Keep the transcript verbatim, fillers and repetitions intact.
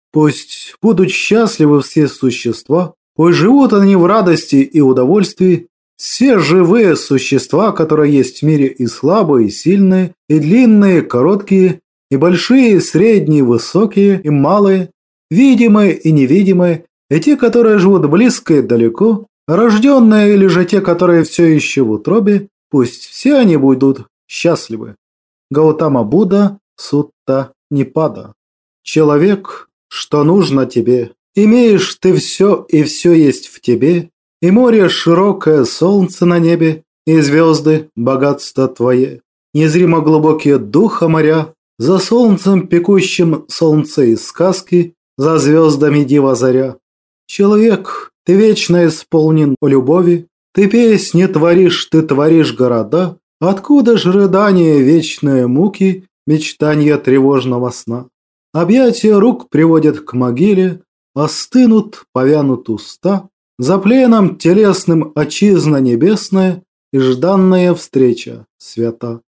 Пусть будут счастливы все существа, пусть живут они в радости и удовольствии, все живые существа, которые есть в мире, и слабые, и сильные, и длинные, и короткие, и большие, и средние, и высокие, и малые, видимые и невидимые, и те, которые живут близко и далеко, рожденные или же те, которые все еще в утробе, пусть все они будут счастливы. Гаутама Будда, Сутта Нипада. Человек, что нужно тебе? Имеешь ты все, и все есть в тебе, и море широкое, солнце на небе, и звезды, богатство твое. Незримо глубокие духа моря, за солнцем пекущим солнце из сказки, за звездами дива заря. Человек, ты вечно исполнен любови, ты песни творишь, ты творишь города, откуда ж рыдания вечные муки, мечтания тревожного сна? Объятия рук приводят к могиле, остынут, повянут уста, за пленом телесным отчизна небесная и жданная встреча свята.